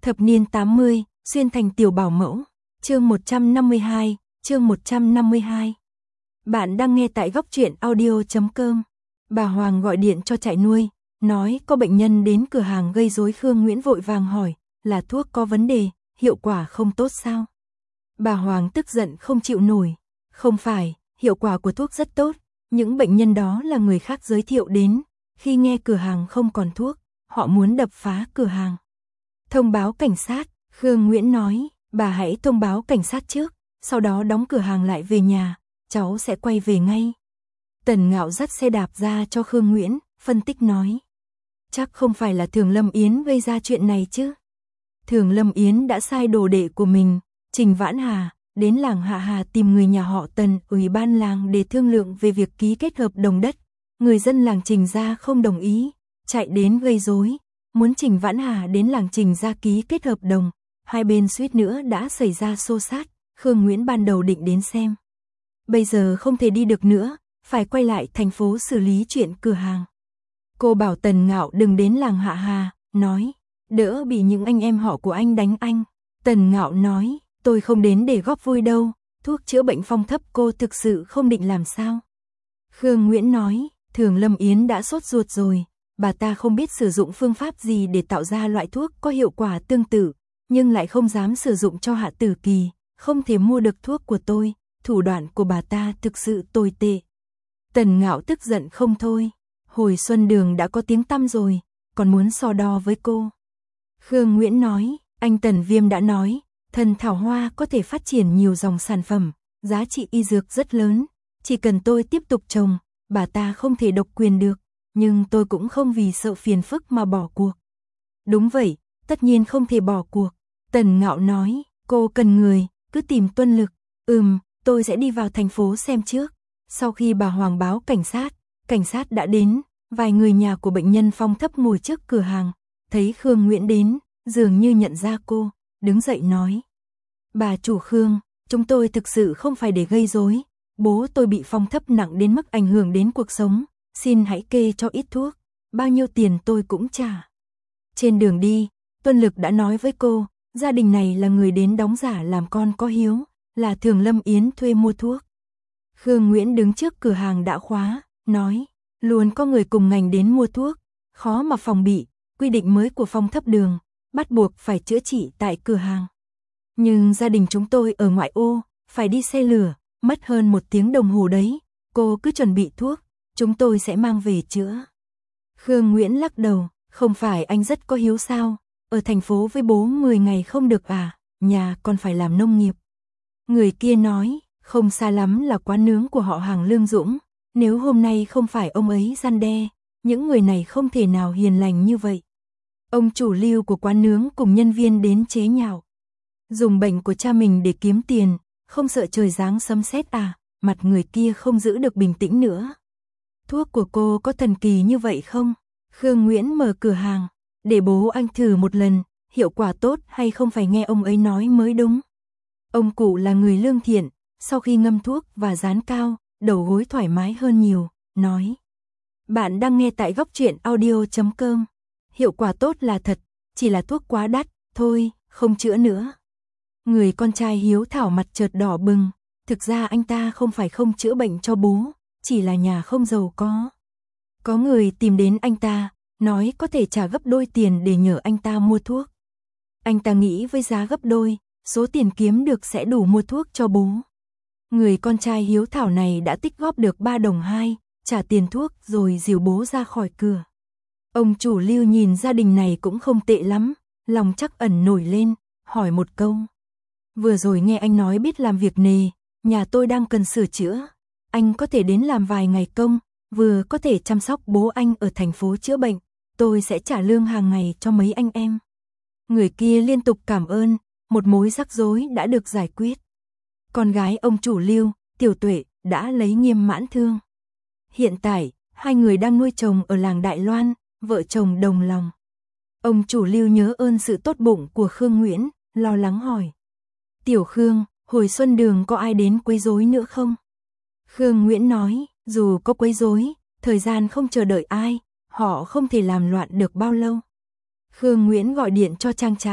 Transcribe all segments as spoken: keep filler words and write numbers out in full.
Thập niên tám mươi, xuyên thành tiểu bảo mẫu. Chương một trăm năm mươi hai, chương một trăm năm mươi hai. Bạn đang nghe tại góc truyện audio chấm com. Bà Hoàng gọi điện cho trại nuôi, nói có bệnh nhân đến cửa hàng gây rối. Khương Nguyễn vội vàng hỏi, là thuốc có vấn đề, hiệu quả không tốt sao? Bà Hoàng tức giận không chịu nổi. Không phải, hiệu quả của thuốc rất tốt, những bệnh nhân đó là người khác giới thiệu đến, khi nghe cửa hàng không còn thuốc, họ muốn đập phá cửa hàng. Thông báo cảnh sát, Khương Nguyễn nói, bà hãy thông báo cảnh sát trước, sau đó đóng cửa hàng lại về nhà, cháu sẽ quay về ngay. Tần Ngạo dắt xe đạp ra cho Khương Nguyễn, phân tích nói. Chắc không phải là Thường Lâm Yến gây ra chuyện này chứ. Thường Lâm Yến đã sai đồ đệ của mình, Trình Vãn Hà, đến làng Hạ Hà tìm người nhà họ Tần, ủy ban làng để thương lượng về việc ký kết hợp đồng đất. Người dân làng Trình gia không đồng ý, chạy đến gây rối, muốn Trình Vãn Hà đến làng Trình gia ký kết hợp đồng. Hai bên suýt nữa đã xảy ra xô xát. Khương Nguyễn ban đầu định đến xem. Bây giờ không thể đi được nữa, phải quay lại thành phố xử lý chuyện cửa hàng. Cô bảo Tần Ngạo đừng đến làng Hạ Hà, nói, đỡ bị những anh em họ của anh đánh anh. Tần Ngạo nói, tôi không đến để góp vui đâu, thuốc chữa bệnh phong thấp cô thực sự không định làm sao. Khương Nguyễn nói, Thường Lâm Yến đã sốt ruột rồi, bà ta không biết sử dụng phương pháp gì để tạo ra loại thuốc có hiệu quả tương tự, nhưng lại không dám sử dụng cho Hạ Tử Kỳ, không thể mua được thuốc của tôi, thủ đoạn của bà ta thực sự tồi tệ. Tần Ngạo tức giận không thôi, hồi Xuân Đường đã có tiếng tăm rồi, còn muốn so đo với cô. Khương Nguyễn nói, anh Tần Viêm đã nói, thần thảo hoa có thể phát triển nhiều dòng sản phẩm, giá trị y dược rất lớn, chỉ cần tôi tiếp tục trồng, bà ta không thể độc quyền được, nhưng tôi cũng không vì sợ phiền phức mà bỏ cuộc. Đúng vậy, tất nhiên không thể bỏ cuộc. Tần Ngạo nói, cô cần người, cứ tìm Tuân Lực. Ừm, tôi sẽ đi vào thành phố xem trước. Sau khi bà Hoàng báo cảnh sát, cảnh sát đã đến, vài người nhà của bệnh nhân phong thấp ngồi trước cửa hàng, thấy Khương Nguyễn đến, dường như nhận ra cô, đứng dậy nói. Bà chủ Khương, chúng tôi thực sự không phải để gây rối, bố tôi bị phong thấp nặng đến mức ảnh hưởng đến cuộc sống, xin hãy kê cho ít thuốc, bao nhiêu tiền tôi cũng trả. Trên đường đi, Tuân Lực đã nói với cô, gia đình này là người đến đóng giả làm con có hiếu, là Thường Lâm Yến thuê mua thuốc. Khương Nguyễn đứng trước cửa hàng đã khóa, nói, luôn có người cùng ngành đến mua thuốc, khó mà phòng bị, quy định mới của phong thấp đường, bắt buộc phải chữa trị tại cửa hàng. Nhưng gia đình chúng tôi ở ngoại ô, phải đi xe lửa, mất hơn một tiếng đồng hồ đấy, cô cứ chuẩn bị thuốc, chúng tôi sẽ mang về chữa. Khương Nguyễn lắc đầu, không phải anh rất có hiếu sao, ở thành phố với bố mười ngày không được à, nhà còn phải làm nông nghiệp. Người kia nói, không xa lắm là quán nướng của họ hàng Lương Dũng, nếu hôm nay không phải ông ấy răn đe, những người này không thể nào hiền lành như vậy. Ông chủ Lưu của quán nướng cùng nhân viên đến chế nhạo, dùng bệnh của cha mình để kiếm tiền, không sợ trời giáng sấm sét à, mặt người kia không giữ được bình tĩnh nữa. Thuốc của cô có thần kỳ như vậy không? Khương Nguyễn mở cửa hàng, để bố anh thử một lần, hiệu quả tốt hay không phải nghe ông ấy nói mới đúng. Ông cụ là người lương thiện, sau khi ngâm thuốc và dán cao, đầu gối thoải mái hơn nhiều, nói. Bạn đang nghe tại góc truyện audio chấm com. Hiệu quả tốt là thật, chỉ là thuốc quá đắt, thôi, không chữa nữa. Người con trai hiếu thảo mặt chợt đỏ bừng, thực ra anh ta không phải không chữa bệnh cho bố, chỉ là nhà không giàu có. Có người tìm đến anh ta, nói có thể trả gấp đôi tiền để nhờ anh ta mua thuốc. Anh ta nghĩ với giá gấp đôi, số tiền kiếm được sẽ đủ mua thuốc cho bố. Người con trai hiếu thảo này đã tích góp được ba đồng hai, trả tiền thuốc rồi dìu bố ra khỏi cửa. Ông chủ Lưu nhìn gia đình này cũng không tệ lắm, lòng trắc ẩn nổi lên, hỏi một câu. Vừa rồi nghe anh nói biết làm việc nề, nhà tôi đang cần sửa chữa, anh có thể đến làm vài ngày công, vừa có thể chăm sóc bố anh ở thành phố chữa bệnh, tôi sẽ trả lương hàng ngày cho mấy anh em. Người kia liên tục cảm ơn, một mối rắc rối đã được giải quyết. Con gái ông chủ Lưu, Tiểu Tuệ, đã lấy Nghiêm mãn thương. Hiện tại, hai người đang nuôi chồng ở làng Đại Loan, vợ chồng đồng lòng. Ông chủ Lưu nhớ ơn sự tốt bụng của Khương Nguyễn, lo lắng hỏi. Tiểu Khương, hồi Xuân Đường có ai đến quấy rối nữa không? Khương Nguyễn nói, dù có quấy rối, thời gian không chờ đợi ai, họ không thể làm loạn được bao lâu. Khương Nguyễn gọi điện cho trang trại,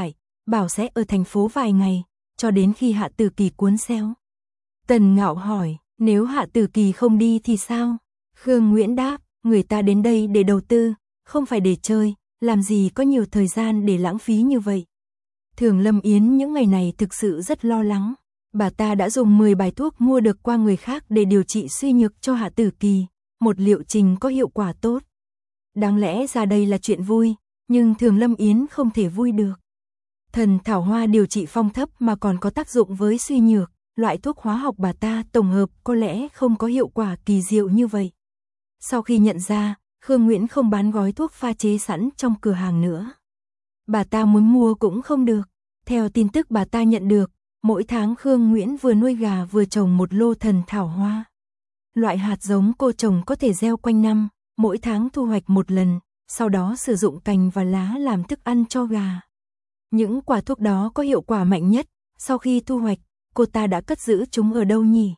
bảo sẽ ở thành phố vài ngày, cho đến khi Hạ Tử Kỳ cuốn xéo. Tần Ngạo hỏi, nếu Hạ Tử Kỳ không đi thì sao? Khương Nguyễn đáp, người ta đến đây để đầu tư, không phải để chơi, làm gì có nhiều thời gian để lãng phí như vậy. Thường Lâm Yến những ngày này thực sự rất lo lắng. Bà ta đã dùng mười bài thuốc mua được qua người khác để điều trị suy nhược cho Hạ Tử Kỳ, một liệu trình có hiệu quả tốt. Đáng lẽ ra đây là chuyện vui, nhưng Thường Lâm Yến không thể vui được. Thần thảo hoa điều trị phong thấp mà còn có tác dụng với suy nhược, loại thuốc hóa học bà ta tổng hợp có lẽ không có hiệu quả kỳ diệu như vậy. Sau khi nhận ra, Khương Nguyễn không bán gói thuốc pha chế sẵn trong cửa hàng nữa. Bà ta muốn mua cũng không được. Theo tin tức bà ta nhận được, mỗi tháng Khương Nguyễn vừa nuôi gà vừa trồng một lô thần thảo hoa. Loại hạt giống cô trồng có thể gieo quanh năm, mỗi tháng thu hoạch một lần, sau đó sử dụng cành và lá làm thức ăn cho gà. Những quả thuốc đó có hiệu quả mạnh nhất, sau khi thu hoạch, cô ta đã cất giữ chúng ở đâu nhỉ?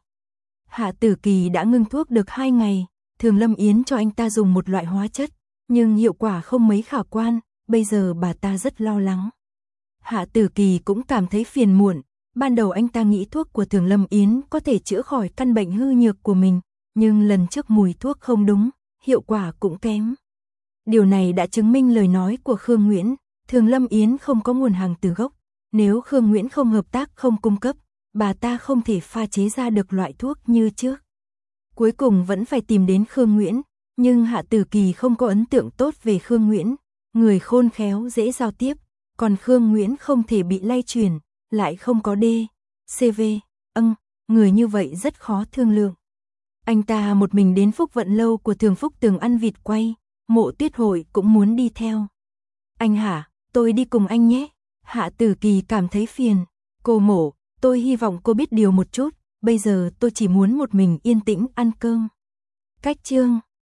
Hạ Tử Kỳ đã ngưng thuốc được hai ngày, Thường Lâm Yến cho anh ta dùng một loại hóa chất, nhưng hiệu quả không mấy khả quan, bây giờ bà ta rất lo lắng. Hạ Tử Kỳ cũng cảm thấy phiền muộn, ban đầu anh ta nghĩ thuốc của Thường Lâm Yến có thể chữa khỏi căn bệnh hư nhược của mình, nhưng lần trước mùi thuốc không đúng, hiệu quả cũng kém. Điều này đã chứng minh lời nói của Khương Nguyễn, Thường Lâm Yến không có nguồn hàng từ gốc, nếu Khương Nguyễn không hợp tác không cung cấp, bà ta không thể pha chế ra được loại thuốc như trước. Cuối cùng vẫn phải tìm đến Khương Nguyễn, nhưng Hạ Tử Kỳ không có ấn tượng tốt về Khương Nguyễn, người khôn khéo dễ giao tiếp, còn Khương Nguyễn không thể bị lay chuyển, lại không có D, xê vê, âng, người như vậy rất khó thương lượng. Anh ta một mình đến Phúc Vận Lâu của Thường Phúc Tường ăn vịt quay, Mộ Tuyết Hội cũng muốn đi theo. Anh hả, tôi đi cùng anh nhé. Hạ Tử Kỳ cảm thấy phiền. Cô Mộ, tôi hy vọng cô biết điều một chút, bây giờ tôi chỉ muốn một mình yên tĩnh ăn cơm. Cách chương